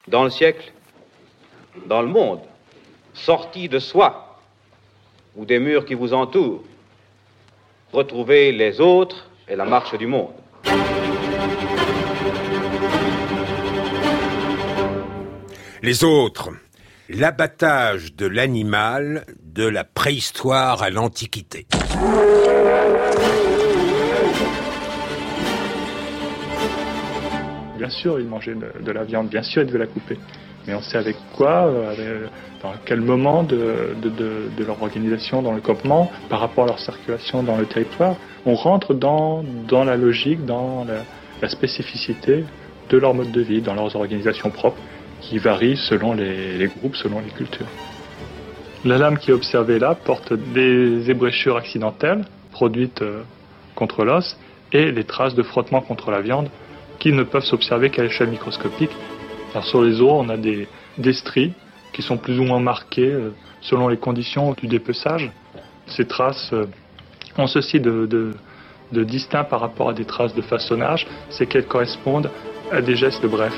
dans le siècle, dans le monde, sortis de soi ou des murs qui vous entourent, retrouvez les autres et la marche du monde. Les autres, l'abattage de l'animal de la préhistoire à l'Antiquité. Bien sûr, ils mangeaient de la viande, bien sûr, ils devaient la couper. Mais on sait avec quoi, dans quel moment de leur organisation dans le campement, par rapport à leur circulation dans le territoire. On rentre dans la logique, dans la spécificité de leur mode de vie, dans leurs organisations propres, qui varient selon les groupes, selon les cultures. La lame qui est observée là porte des ébréchures accidentelles produites contre l'os et les traces de frottement contre la viande qui ne peuvent s'observer qu'à l'échelle microscopique. Alors sur les os, on a des stries qui sont plus ou moins marquées selon les conditions du dépeçage. Ces traces ont ceci de distinct par rapport à des traces de façonnage, c'est qu'elles correspondent à des gestes brefs.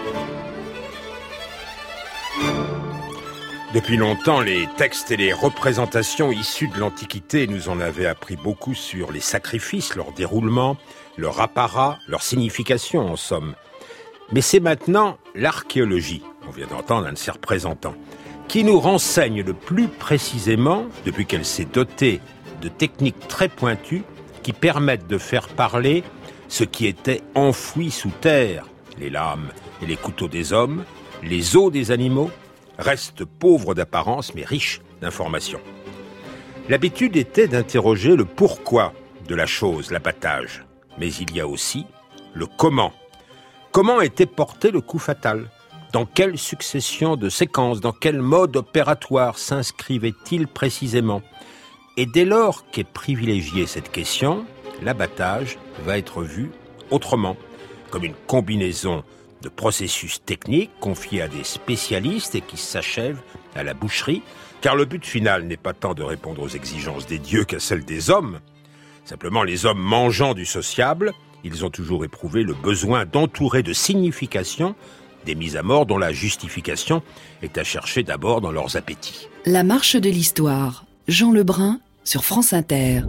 Depuis longtemps, les textes et les représentations issues de l'Antiquité nous en avaient appris beaucoup sur les sacrifices, leur déroulement, leur apparat, leur signification en somme. Mais c'est maintenant l'archéologie, on vient d'entendre un de ses représentants, qui nous renseigne le plus précisément, depuis qu'elle s'est dotée de techniques très pointues, qui permettent de faire parler ce qui était enfoui sous terre, les lames et les couteaux des hommes, les os des animaux, restent pauvres d'apparence mais riches d'informations. L'habitude était d'interroger le pourquoi de la chose, l'abattage. Mais il y a aussi le comment. Comment était porté le coup fatal ? Dans quelle succession de séquences, dans quel mode opératoire s'inscrivait-il précisément ? Et dès lors qu'est privilégiée cette question, l'abattage va être vu autrement, comme une combinaison de processus techniques confiés à des spécialistes et qui s'achèvent à la boucherie, car le but final n'est pas tant de répondre aux exigences des dieux qu'à celles des hommes. Simplement, les hommes mangeant du sociable, ils ont toujours éprouvé le besoin d'entourer de signification des mises à mort dont la justification est à chercher d'abord dans leurs appétits. La marche de l'histoire, Jean Lebrun sur France Inter.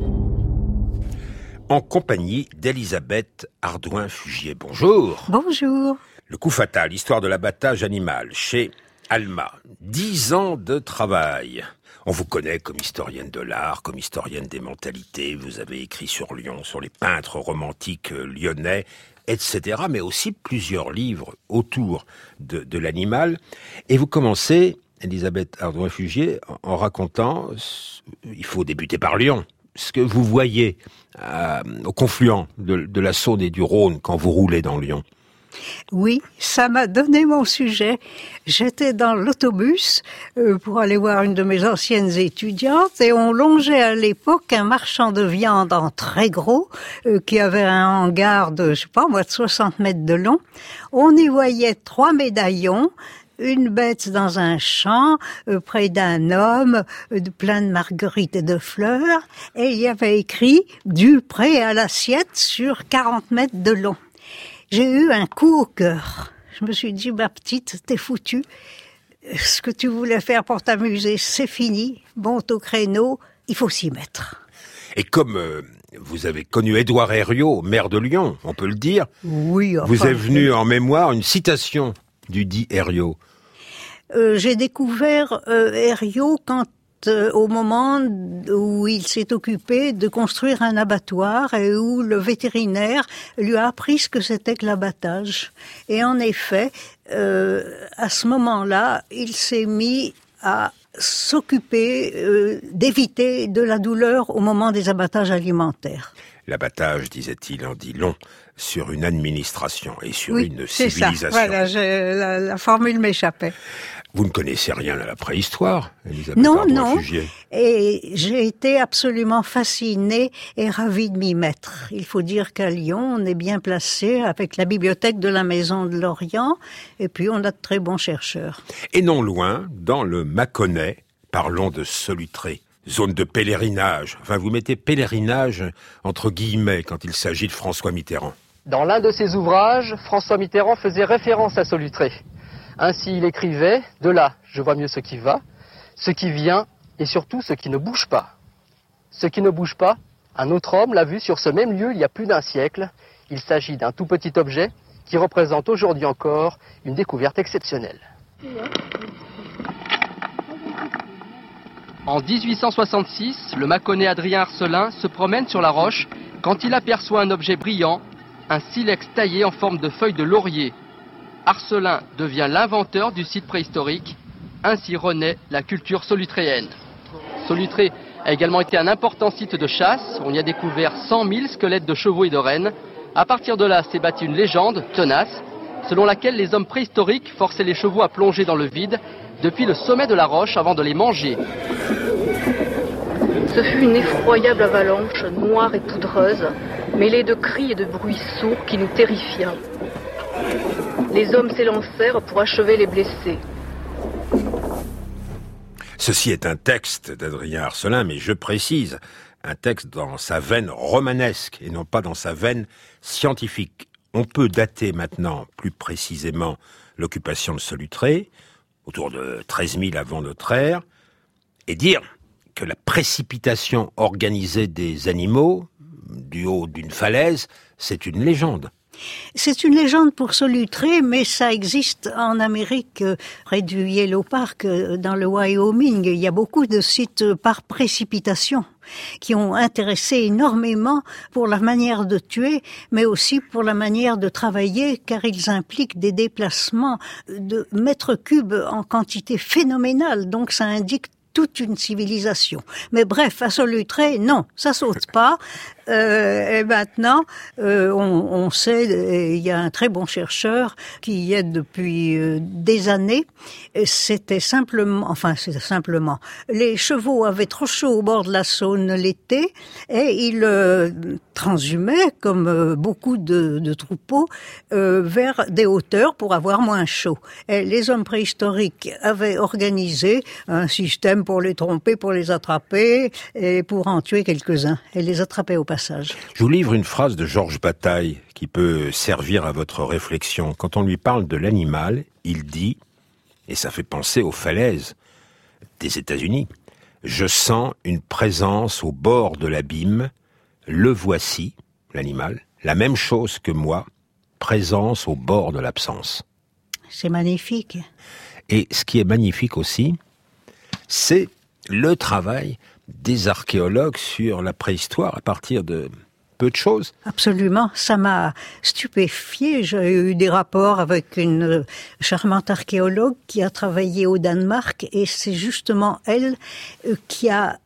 En compagnie d'Elisabeth Ardouin-Fugier. Bonjour. Bonjour. Le coup fatal, histoire de l'abattage animal, chez Alma. 10 ans de travail. On vous connaît comme historienne de l'art, comme historienne des mentalités. Vous avez écrit sur Lyon, sur les peintres romantiques lyonnais, etc. Mais aussi plusieurs livres autour de l'animal. Et vous commencez, Elisabeth Ardouin-Fugier, en racontant, il faut débuter par Lyon, ce que vous voyez au confluent de la Saône et du Rhône quand vous roulez dans Lyon. Oui, ça m'a donné mon sujet. J'étais dans l'autobus pour aller voir une de mes anciennes étudiantes et on longeait à l'époque un marchand de viande en très gros qui avait un hangar de, 60 mètres de long. On y voyait 3 médaillons, une bête dans un champ, près d'un homme, plein de marguerites et de fleurs, et il y avait écrit « Du prêt à l'assiette sur 40 mètres de long ». J'ai eu un coup au cœur. Je me suis dit, ma petite, t'es foutue. Ce que tu voulais faire pour t'amuser, c'est fini. Monte au créneau, il faut s'y mettre. Et comme vous avez connu Édouard Herriot, maire de Lyon, on peut le dire, oui, enfin, vous est venu en mémoire une citation du dit Herriot. J'ai découvert Herriot au moment où il s'est occupé de construire un abattoir et où le vétérinaire lui a appris ce que c'était que l'abattage. Et en effet, à ce moment-là, il s'est mis à s'occuper d'éviter de la douleur au moment des abattages alimentaires. L'abattage, disait-il, en dit long sur une administration et sur une civilisation. C'est ça. Voilà, la formule m'échappait. Vous ne connaissez rien à la préhistoire, Elisabeth Non. Ardouin-Fugier. Et j'ai été absolument fascinée et ravie de m'y mettre. Il faut dire qu'à Lyon, on est bien placé avec la bibliothèque de la Maison de l'Orient, et puis on a de très bons chercheurs. Et non loin, dans le Mâconnais, parlons de Solutré, zone de pèlerinage. Enfin, vous mettez pèlerinage entre guillemets quand il s'agit de François Mitterrand. Dans l'un de ses ouvrages, François Mitterrand faisait référence à Solutré. Ainsi il écrivait, de là je vois mieux ce qui va, ce qui vient et surtout ce qui ne bouge pas. Ce qui ne bouge pas, un autre homme l'a vu sur ce même lieu il y a plus d'un siècle. Il s'agit d'un tout petit objet qui représente aujourd'hui encore une découverte exceptionnelle. En 1866, le Mâconnais Adrien Arcelin se promène sur la roche quand il aperçoit un objet brillant, un silex taillé en forme de feuille de laurier. Arcelin devient l'inventeur du site préhistorique. Ainsi renaît la culture solutréenne. Solutré a également été un important site de chasse. On y a découvert 100 000 squelettes de chevaux et de rennes. À partir de là s'est bâtie une légende tenace, selon laquelle les hommes préhistoriques forçaient les chevaux à plonger dans le vide depuis le sommet de la roche avant de les manger. Ce fut une effroyable avalanche noire et poudreuse, mêlée de cris et de bruits sourds qui nous terrifia. Les hommes s'élancèrent pour achever les blessés. Ceci est un texte d'Adrien Arcelin, mais je précise, un texte dans sa veine romanesque et non pas dans sa veine scientifique. On peut dater maintenant plus précisément l'occupation de Solutré, autour de 13 000 avant notre ère, et dire que la précipitation organisée des animaux du haut d'une falaise, c'est une légende. C'est une légende pour Solutré, mais ça existe en Amérique, près du Yellow Park, dans le Wyoming. Il y a beaucoup de sites par précipitation qui ont intéressé énormément pour la manière de tuer, mais aussi pour la manière de travailler, car ils impliquent des déplacements de mètres cubes en quantité phénoménale. Donc ça indique toute une civilisation. Mais bref, à Solutré, non, ça saute pas. Et maintenant, on sait, il y a un très bon chercheur qui y est depuis des années. C'était simplement, les chevaux avaient trop chaud au bord de la Saône l'été et ils transhumaient, comme beaucoup de troupeaux, vers des hauteurs pour avoir moins chaud. Et les hommes préhistoriques avaient organisé un système pour les tromper, pour les attraper et pour en tuer quelques-uns et les attraper au passage. Je vous livre une phrase de Georges Bataille qui peut servir à votre réflexion. Quand on lui parle de l'animal, il dit, et ça fait penser aux falaises des États-Unis, « Je sens une présence au bord de l'abîme, le voici, l'animal, la même chose que moi, présence au bord de l'absence. » C'est magnifique. Et ce qui est magnifique aussi, c'est le travail des archéologues sur la préhistoire à partir de peu de choses. Absolument, ça m'a stupéfiée. J'ai eu des rapports avec une charmante archéologue qui a travaillé au Danemark et c'est justement elle qui a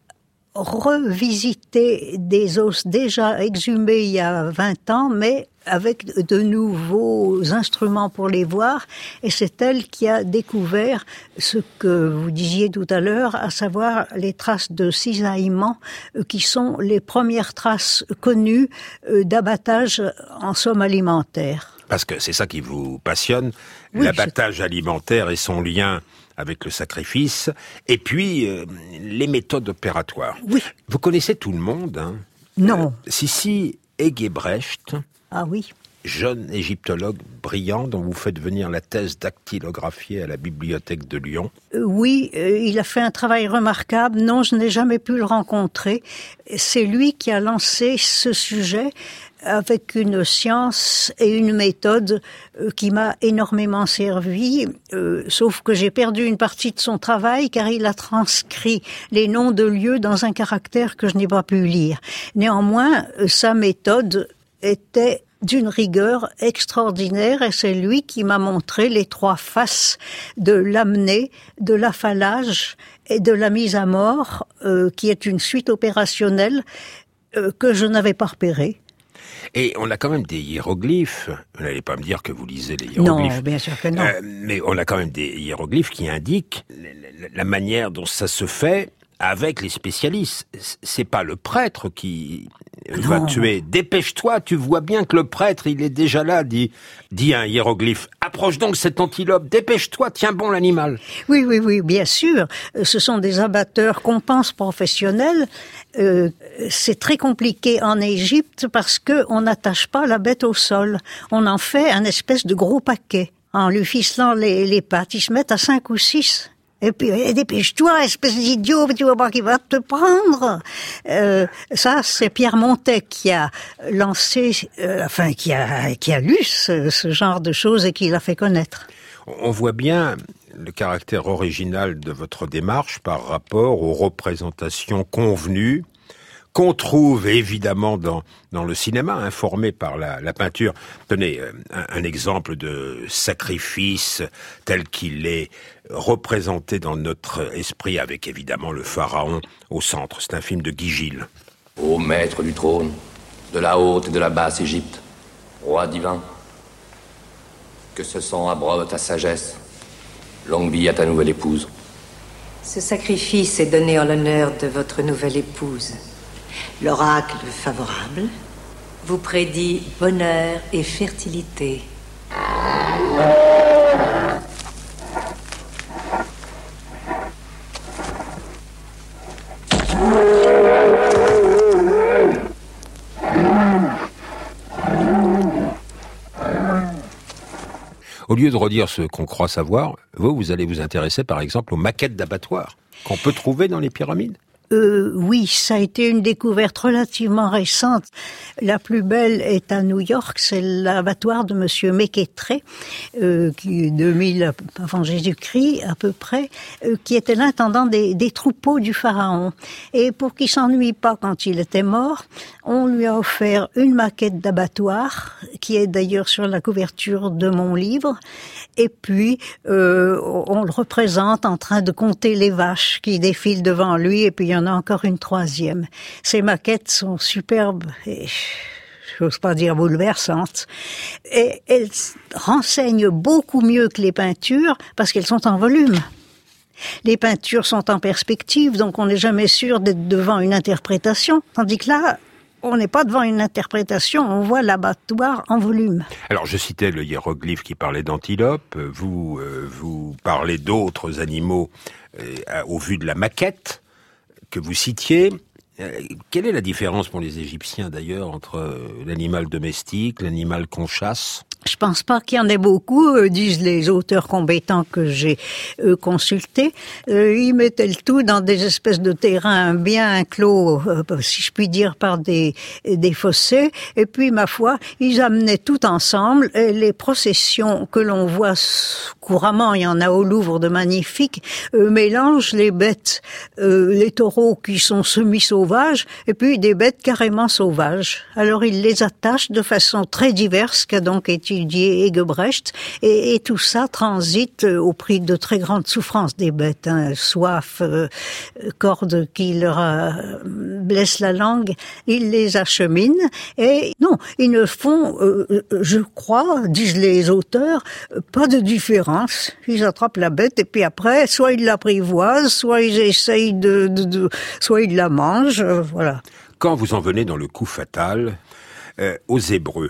revisité des os déjà exhumés il y a 20 ans, mais avec de nouveaux instruments pour les voir, et c'est elle qui a découvert ce que vous disiez tout à l'heure, à savoir les traces de cisaillement, qui sont les premières traces connues d'abattage en somme alimentaire. Parce que c'est ça qui vous passionne, oui, l'abattage alimentaire et son lien avec le sacrifice, et puis les méthodes opératoires. Oui. Vous connaissez tout le monde, hein? Non. Sissi Egebrecht. Ah oui. Jeune égyptologue brillant dont vous faites venir la thèse dactylographiée à la bibliothèque de Lyon. Oui, il a fait un travail remarquable. Non, je n'ai jamais pu le rencontrer. C'est lui qui a lancé ce sujet avec une science et une méthode qui m'a énormément servi, sauf que j'ai perdu une partie de son travail car il a transcrit les noms de lieux dans un caractère que je n'ai pas pu lire. Néanmoins, sa méthode était d'une rigueur extraordinaire et c'est lui qui m'a montré les 3 faces de l'amener, de l'affalage et de la mise à mort, qui est une suite opérationnelle que je n'avais pas repérée. Et on a quand même des hiéroglyphes. Vous n'allez pas me dire que vous lisez les hiéroglyphes. Non, bien sûr que non. Mais on a quand même des hiéroglyphes qui indiquent la manière dont ça se fait avec les spécialistes. C'est pas le prêtre qui va tuer. Dépêche-toi, tu vois bien que le prêtre, il est déjà là, dit un hiéroglyphe. Approche donc cet antilope, dépêche-toi, tiens bon l'animal. Oui, bien sûr. Ce sont des abatteurs qu'on pense professionnels. C'est très compliqué en Égypte parce que on n'attache pas la bête au sol. On en fait un espèce de gros paquet. en lui ficelant les pattes. Ils se mettent à 5 ou 6. Et puis, dépêche-toi, espèce d'idiot, tu vois pas qu'il va te prendre. Ça, c'est Pierre Montet qui a lancé, qui a lu ce genre de choses et qui l'a fait connaître. On voit bien le caractère original de votre démarche par rapport aux représentations convenues qu'on trouve évidemment dans le cinéma, informé par la peinture. Tenez, un exemple de sacrifice tel qu'il est représenté dans notre esprit, avec évidemment le pharaon au centre. C'est un film de Guy Gilles. Ô maître du trône, de la haute et de la basse Égypte, roi divin, que ce sang abreuve ta sagesse, longue vie à ta nouvelle épouse. Ce sacrifice est donné en l'honneur de votre nouvelle épouse. L'oracle favorable vous prédit bonheur et fertilité. Au lieu de redire ce qu'on croit savoir, vous allez vous intéresser par exemple aux maquettes d'abattoirs qu'on peut trouver dans les pyramides. Oui, ça a été une découverte relativement récente. La plus belle est à New York, c'est l'abattoir de monsieur Méquetré, qui 2000 avant Jésus-Christ à peu près, qui était l'intendant des troupeaux du pharaon. Et pour qu'il s'ennuie pas quand il était mort, on lui a offert une maquette d'abattoir, qui est d'ailleurs sur la couverture de mon livre. Et puis, on le représente en train de compter les vaches qui défilent devant lui, et puis il y en a encore une troisième. Ces maquettes sont superbes et, j'ose pas dire bouleversantes. Et elles renseignent beaucoup mieux que les peintures parce qu'elles sont en volume. Les peintures sont en perspective, donc on n'est jamais sûr d'être devant une interprétation. Tandis que là, on n'est pas devant une interprétation, on voit l'abattoir en volume. Alors, je citais le hiéroglyphe qui parlait d'antilope. Vous parlez d'autres animaux au vu de la maquette que vous citiez. Quelle est la différence pour les Égyptiens, d'ailleurs, entre l'animal domestique, l'animal qu'on chasse ? Je pense pas qu'il y en ait beaucoup, disent les auteurs compétents que j'ai consultés. Ils mettaient le tout dans des espèces de terrains bien clos, si je puis dire, par des fossés. Et puis, ma foi, ils amenaient tout ensemble. Et les processions que l'on voit couramment, il y en a au Louvre de magnifiques, mélangent les bêtes, les taureaux qui sont semi-sauvages, et puis des bêtes carrément sauvages. Alors, ils les attachent de façon très diverse, qu'a donc étudié Hegebrecht, et tout ça transite au prix de très grandes souffrances des bêtes, soif, corde qui leur blesse la langue, ils les acheminent, et non, ils ne font, je crois, disent les auteurs, pas de différence. Ils attrapent la bête, et puis après, soit ils l'apprivoisent, soit ils essayent soit ils la mangent, voilà. Quand vous en venez dans le coup fatal, aux Hébreux,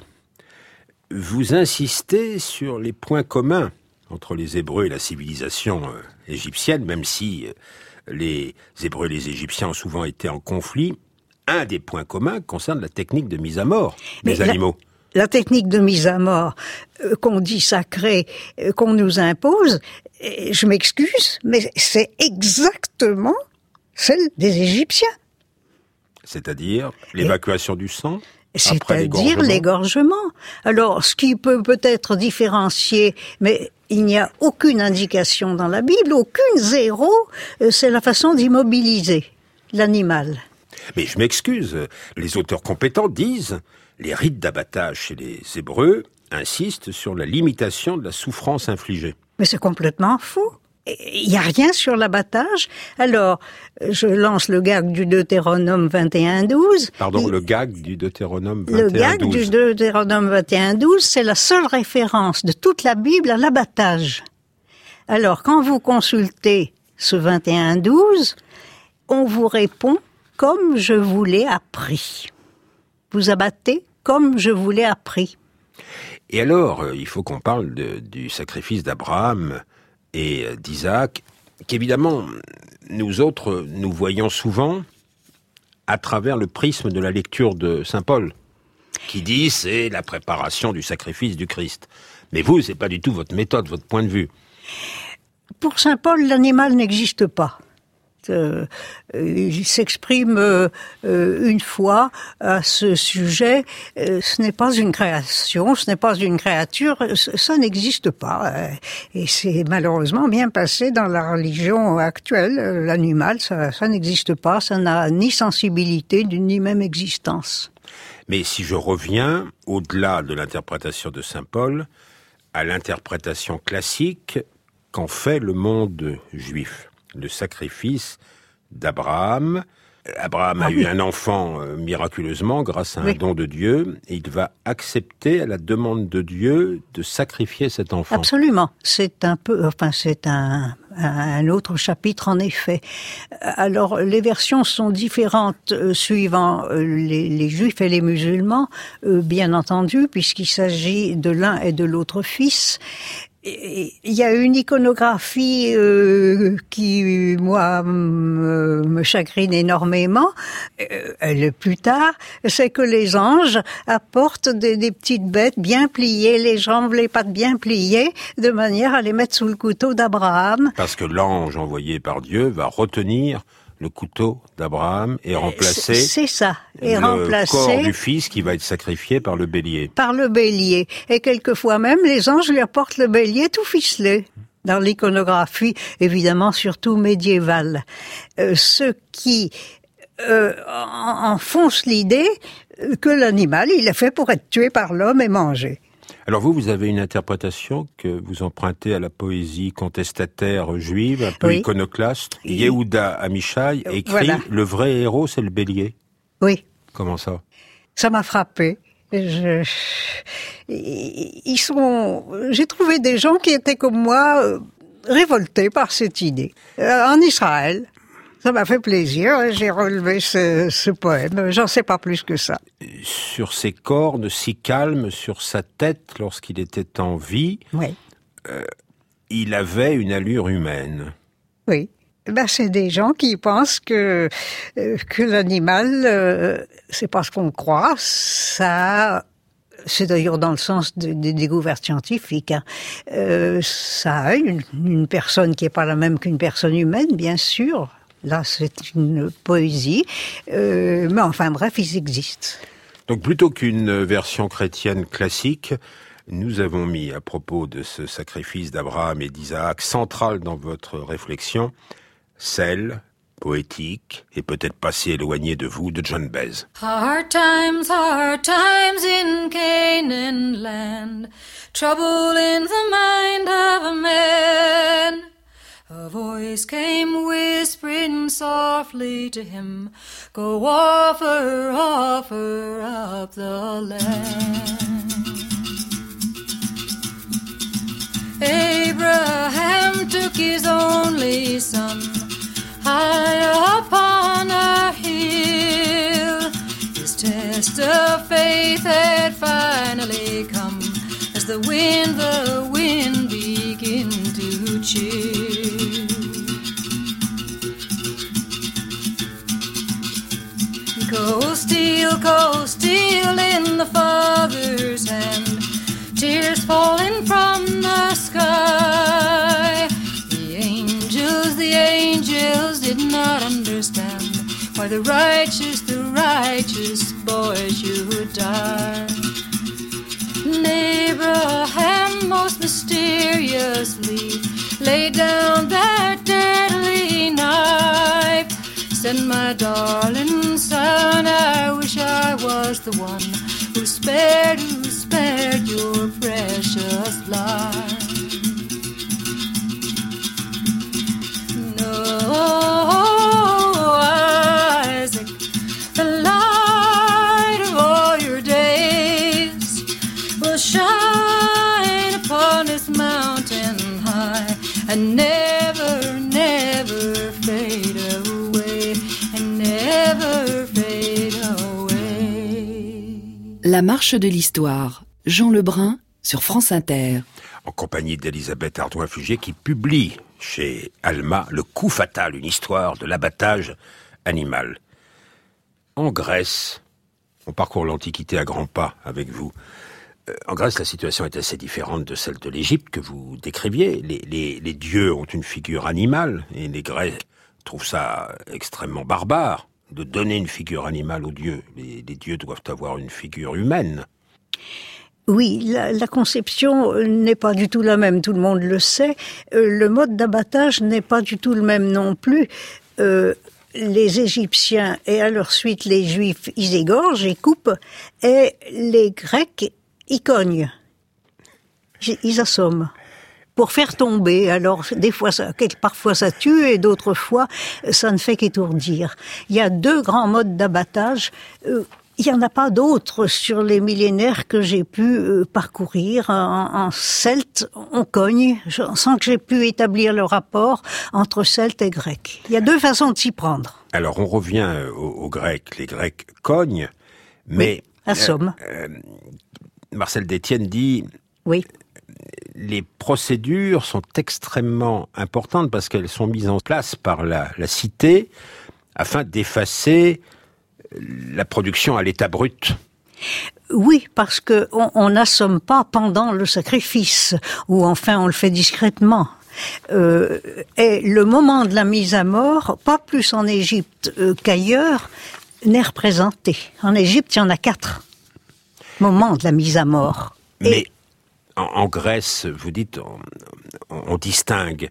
vous insistez sur les points communs entre les Hébreux et la civilisation égyptienne, même si les Hébreux et les Égyptiens ont souvent été en conflit. Un des points communs concerne la technique de mise à mort des animaux. La technique de mise à mort qu'on dit sacrée, qu'on nous impose, je m'excuse, mais c'est exactement celle des Égyptiens. C'est-à-dire l'évacuation du sang ? C'est-à-dire l'égorgement. Alors, ce qui peut-être différencier, mais il n'y a aucune indication dans la Bible, aucune, zéro, c'est la façon d'immobiliser l'animal. Mais je m'excuse, les auteurs compétents disent les rites d'abattage chez les Hébreux insistent sur la limitation de la souffrance infligée. Mais c'est complètement faux. Il n'y a rien sur l'abattage. Alors, je lance le gag du Deutéronome 21.12. Pardon, le gag du Deutéronome 21.12. Le gag du Deutéronome 21.12, c'est la seule référence de toute la Bible à l'abattage. Alors, quand vous consultez ce 21.12, on vous répond « comme je vous l'ai appris ». Vous abattez comme je vous l'ai appris. Et alors, il faut qu'on parle du sacrifice d'Abraham et d'Isaac, qu'évidemment, nous autres, nous voyons souvent à travers le prisme de la lecture de saint Paul, qui dit c'est la préparation du sacrifice du Christ. Mais vous, c'est pas du tout votre méthode, votre point de vue. Pour saint Paul, l'animal n'existe pas. Il s'exprime une fois à ce sujet. Ce n'est pas une création, ce n'est pas une créature, ça n'existe pas. Et c'est malheureusement bien passé dans la religion actuelle. L'animal, ça n'existe pas, ça n'a ni sensibilité, ni même existence. Mais si je reviens, au-delà de l'interprétation de saint Paul, à l'interprétation classique qu'en fait le monde juif. Le sacrifice d'Abraham. Abraham a eu un enfant miraculeusement grâce à un don de Dieu, et il va accepter à la demande de Dieu de sacrifier cet enfant. Absolument. C'est un autre chapitre en effet. Alors les versions sont différentes suivant les juifs et les musulmans, bien entendu, puisqu'il s'agit de l'un et de l'autre fils. Il y a une iconographie qui, moi, me chagrine énormément. Plus tard, c'est que les anges apportent des petites bêtes bien pliées, les jambes, les pattes bien pliées, de manière à les mettre sous le couteau d'Abraham. Parce que l'ange envoyé par Dieu va retenir le couteau d'Abraham et remplacer c'est ça. Et le corps du fils qui va être sacrifié par le bélier. Par le bélier. Et quelquefois même, les anges lui apportent le bélier tout ficelé. Dans l'iconographie, évidemment, surtout médiévale. Ce qui enfonce l'idée que l'animal, il est fait pour être tué par l'homme et mangé. Alors vous avez une interprétation que vous empruntez à la poésie contestataire juive, un peu iconoclaste. Yehuda Amichai écrit « Le vrai héros, c'est le bélier ». Oui. Comment ça ? Ça m'a frappé. J'ai trouvé des gens qui étaient comme moi, révoltés par cette idée. En Israël. Ça m'a fait plaisir, j'ai relevé ce poème. J'en sais pas plus que ça. Sur ses cornes si calmes, sur sa tête lorsqu'il était en vie, il avait une allure humaine. Oui. C'est des gens qui pensent que l'animal, c'est pas ce qu'on croit, ça... C'est d'ailleurs dans le sens des découvertes scientifiques. Ça a une personne qui est pas la même qu'une personne humaine, bien sûr. Là, c'est une poésie. Mais enfin, bref, ils existent. Donc, plutôt qu'une version chrétienne classique, nous avons mis, à propos de ce sacrifice d'Abraham et d'Isaac, central dans votre réflexion, celle, poétique, et peut-être pas si éloignée de vous, de John Baez. Hard times in Canaan land, trouble in the mind of a man. A voice came whispering softly to him, go offer up the land. Abraham took his only son high upon a hill. His test of faith had finally come as the wind began to chill. Cold steel in the Father's hand, tears falling from the sky. The angels did not understand why the righteous boy should die. And Abraham most mysteriously laid down that deadly knife. Said, my darling son, I wish I was the one who spared your precious life. No, Isaac, the light of all your days will shine upon this mountain high and never, never fade away, and never fade away. La marche de l'histoire, Jean Lebrun sur France Inter. En compagnie d'Elisabeth Ardouin-Fugé qui publie chez Alma Le coup fatal, une histoire de l'abattage animal. En Grèce, on parcourt l'Antiquité à grands pas avec vous. En Grèce, la situation est assez différente de celle de l'Égypte que vous décriviez. Les dieux ont une figure animale, et les Grecs trouvent ça extrêmement barbare de donner une figure animale aux dieux. Les dieux doivent avoir une figure humaine. Oui, la conception n'est pas du tout la même, tout le monde le sait. Le mode d'abattage n'est pas du tout le même non plus. Les Égyptiens et à leur suite les Juifs, ils égorgent, ils coupent, et les Grecs, ils cognent. Ils assomment. Pour faire tomber. Alors, parfois ça tue et d'autres fois, ça ne fait qu'étourdir. Il y a 2 grands modes d'abattage. Il n'y en a pas d'autres sur les millénaires que j'ai pu parcourir. En celte, on cogne, sans que j'ai pu établir le rapport entre celtes et grecs. Il y a 2 façons de s'y prendre. Alors, on revient aux Grecs. Les Grecs cognent, mais... Oui, assomment. Marcel Détienne dit... Oui. Les procédures sont extrêmement importantes parce qu'elles sont mises en place par la cité afin d'effacer la production à l'état brut. Oui, parce que on n'assomme pas pendant le sacrifice, ou enfin on le fait discrètement. Et le moment de la mise à mort, pas plus en Égypte qu'ailleurs, n'est représenté. En Égypte, il y en a 4 moments de la mise à mort. Mais en Grèce, vous dites, on distingue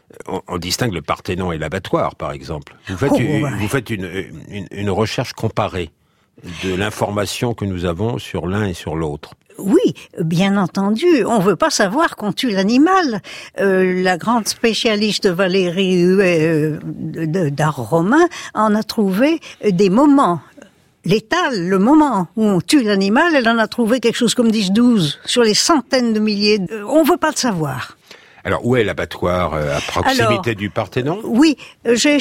le Parthénon et l'abattoir, par exemple. Vous faites une recherche comparée de l'information que nous avons sur l'un et sur l'autre. Oui, bien entendu. On veut pas savoir qu'on tue l'animal. La grande spécialiste Valérie Huet d'art romain en a trouvé des moments. L'étal, le moment où on tue l'animal, elle en a trouvé quelque chose comme 10-12 sur les centaines de milliers. On veut pas le savoir. Alors, où est l'abattoir à proximité du Parthénon? Oui, j'ai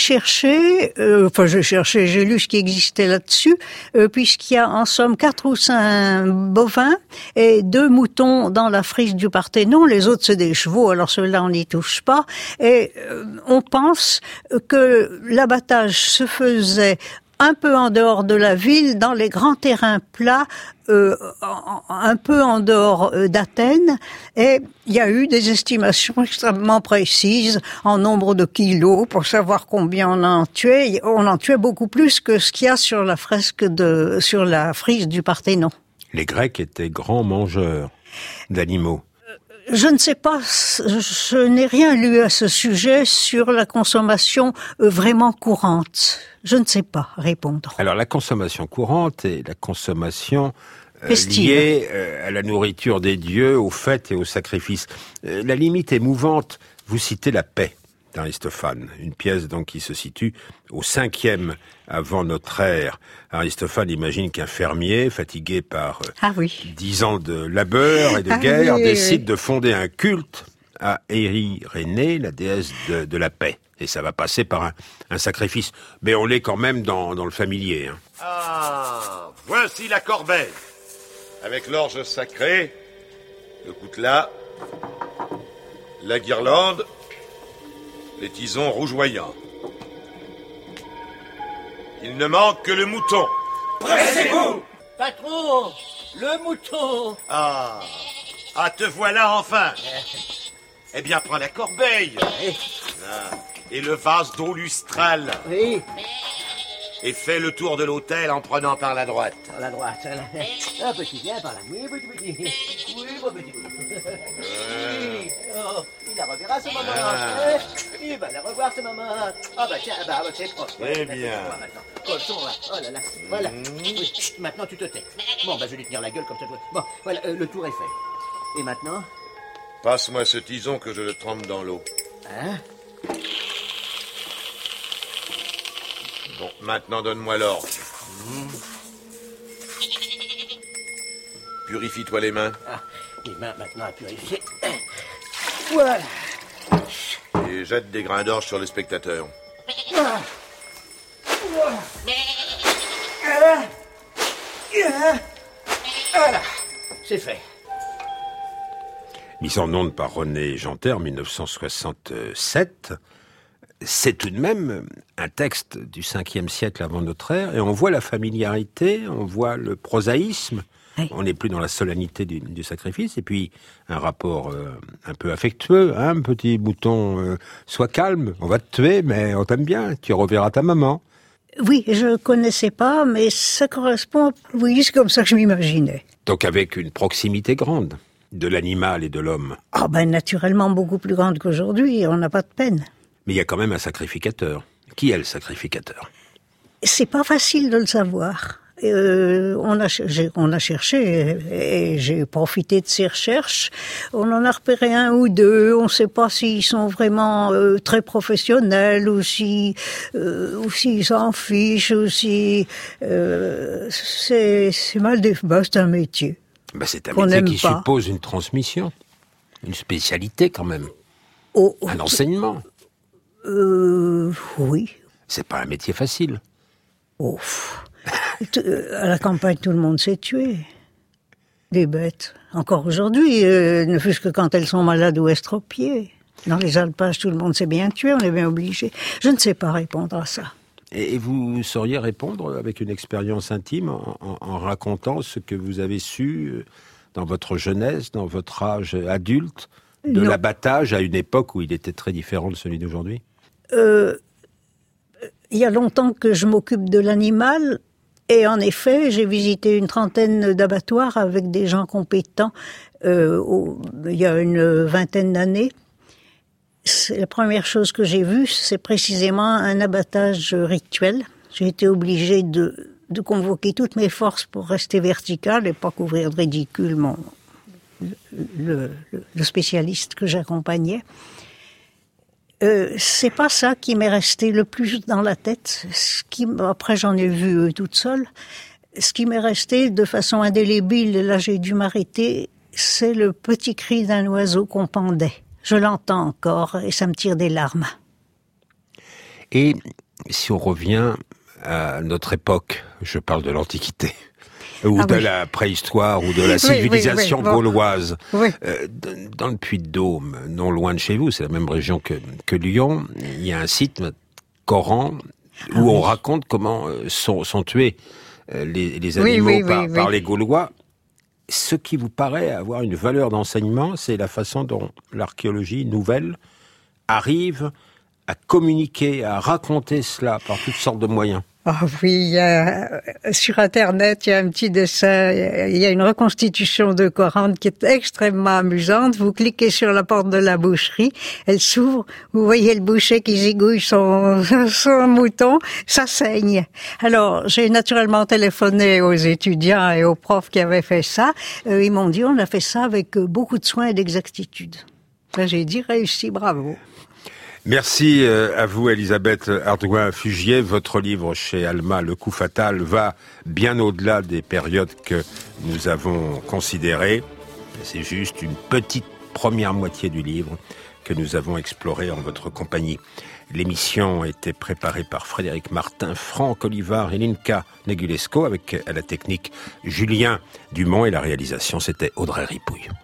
lu ce qui existait là-dessus, puisqu'il y a en somme 4 ou 5 bovins et 2 moutons dans la frise du Parthénon. Les autres, c'est des chevaux, alors ceux-là, on n'y touche pas. Et on pense que l'abattage se faisait un peu en dehors de la ville, dans les grands terrains plats, un peu en dehors d'Athènes, et il y a eu des estimations extrêmement précises en nombre de kilos pour savoir combien on en tuait. On en tuait beaucoup plus que ce qu'il y a sur la sur la frise du Parthénon. Les Grecs étaient grands mangeurs d'animaux. Je ne sais pas, je n'ai rien lu à ce sujet sur la consommation vraiment courante. Je ne sais pas répondre. Alors la consommation courante est la consommation liée à la nourriture des dieux, aux fêtes et aux sacrifices. La limite est mouvante. Vous citez la paix d'Aristophane, une pièce donc qui se situe au 5e avant notre ère. Aristophane imagine qu'un fermier, fatigué par 10 ans de labeur et de guerre, décide de fonder un culte à Éryrénée, la déesse de la paix. Et ça va passer par un sacrifice. Mais on est quand même dans le familier. Hein. Ah, voici la corbeille, avec l'orge sacrée, le coutelas, la guirlande, les tisons rougeoyants. Il ne manque que le mouton. Pressez-vous! Patron, le mouton! Ah, te voilà enfin. Eh bien, prends la corbeille. Ah, et le vase d'eau lustrale. Oui. Et fais le tour de l'hôtel en prenant par la droite. Par la droite. Un petit, viens par là. Oui, petit. Oui, mon petit. Oui. Oh, il la reverra ce moment. Il va la revoir ce moment. Ah bah tiens, c'est propre. Eh bien. Cochon, là. Oh là là. Voilà. Oui. Maintenant, tu te tais. Bon, je vais lui tenir la gueule comme ça. Bon, voilà, le tour est fait. Et maintenant? Passe-moi ce tison que je le trempe dans l'eau. Hein? Bon, maintenant donne-moi l'orge. Purifie-toi les mains. Ah, les mains maintenant à purifier. Voilà. Et jette des grains d'orge sur les spectateurs. Voilà, c'est fait. Mis en onde par René Janter, 1967, c'est tout de même un texte du 5e siècle avant notre ère, et on voit la familiarité, on voit le prosaïsme Oui. On n'est plus dans la solennité du sacrifice. Et puis, un rapport un peu affectueux. Hein, petit mouton, sois calme, on va te tuer, mais on t'aime bien. Tu reverras ta maman. Oui, je connaissais pas, mais ça correspond... Oui, c'est comme ça que je m'imaginais. Donc avec une proximité grande de l'animal et de l'homme. Ah ben, naturellement beaucoup plus grande qu'aujourd'hui, on n'a pas de peine. Mais il y a quand même un sacrificateur. Qui est le sacrificateur? C'est pas facile de le savoir. On a cherché et j'ai profité de ces recherches. On en a repéré un ou deux. On ne sait pas s'ils sont vraiment très professionnels ou s'ils s'en fichent ou si c'est mal c'est un métier. Ben c'est un métier qui suppose une transmission, une spécialité quand même, un enseignement. Oui. C'est pas un métier facile. À la campagne, tout le monde s'est tué. Des bêtes. Encore aujourd'hui, ne fût-ce que quand elles sont malades ou estropiées. Dans les alpages, tout le monde s'est bien tué, on est bien obligé. Je ne sais pas répondre à ça. Et vous sauriez répondre avec une expérience intime en racontant ce que vous avez su dans votre jeunesse, dans votre âge adulte, de l'abattage à une époque où il était très différent de celui d'aujourd'hui? Il y a longtemps que je m'occupe de l'animal. Et en effet, j'ai visité une trentaine d'abattoirs avec des gens compétents il y a une vingtaine d'années. La première chose que j'ai vue, c'est précisément un abattage rituel. J'ai été obligée de convoquer toutes mes forces pour rester verticale et pas couvrir de ridicule le spécialiste que j'accompagnais. C'est pas ça qui m'est resté le plus dans la tête. Après, j'en ai vu toute seule. Ce qui m'est resté de façon indélébile, et là j'ai dû m'arrêter, c'est le petit cri d'un oiseau qu'on pendait. Je l'entends encore et ça me tire des larmes. Et si on revient à notre époque, je parle de l'Antiquité, ou de la préhistoire, ou de la civilisation gauloise. Oui. Dans le Puy-de-Dôme, non loin de chez vous, c'est la même région que Lyon, il y a un site, Coran, où on raconte comment sont tués les animaux par les Gaulois. Ce qui vous paraît avoir une valeur d'enseignement, c'est la façon dont l'archéologie nouvelle arrive à communiquer, à raconter cela par toutes sortes de moyens. Ah oui, sur Internet, il y a un petit dessin, il y a une reconstitution de Coran qui est extrêmement amusante. Vous cliquez sur la porte de la boucherie, elle s'ouvre, vous voyez le boucher qui zigouille son mouton, ça saigne. Alors, j'ai naturellement téléphoné aux étudiants et aux profs qui avaient fait ça. Ils m'ont dit, on a fait ça avec beaucoup de soin et d'exactitude. Là, j'ai dit, réussi, bravo. Merci à vous, Elisabeth Hardouin-Fugier. Votre livre chez Alma, Le coup fatal, va bien au-delà des périodes que nous avons considérées. C'est juste une petite première moitié du livre que nous avons exploré en votre compagnie. L'émission a été préparée par Frédéric Martin, Franck Olivard et Linka Negulesco, avec à la technique Julien Dumont, et la réalisation, c'était Audrey Ripouille.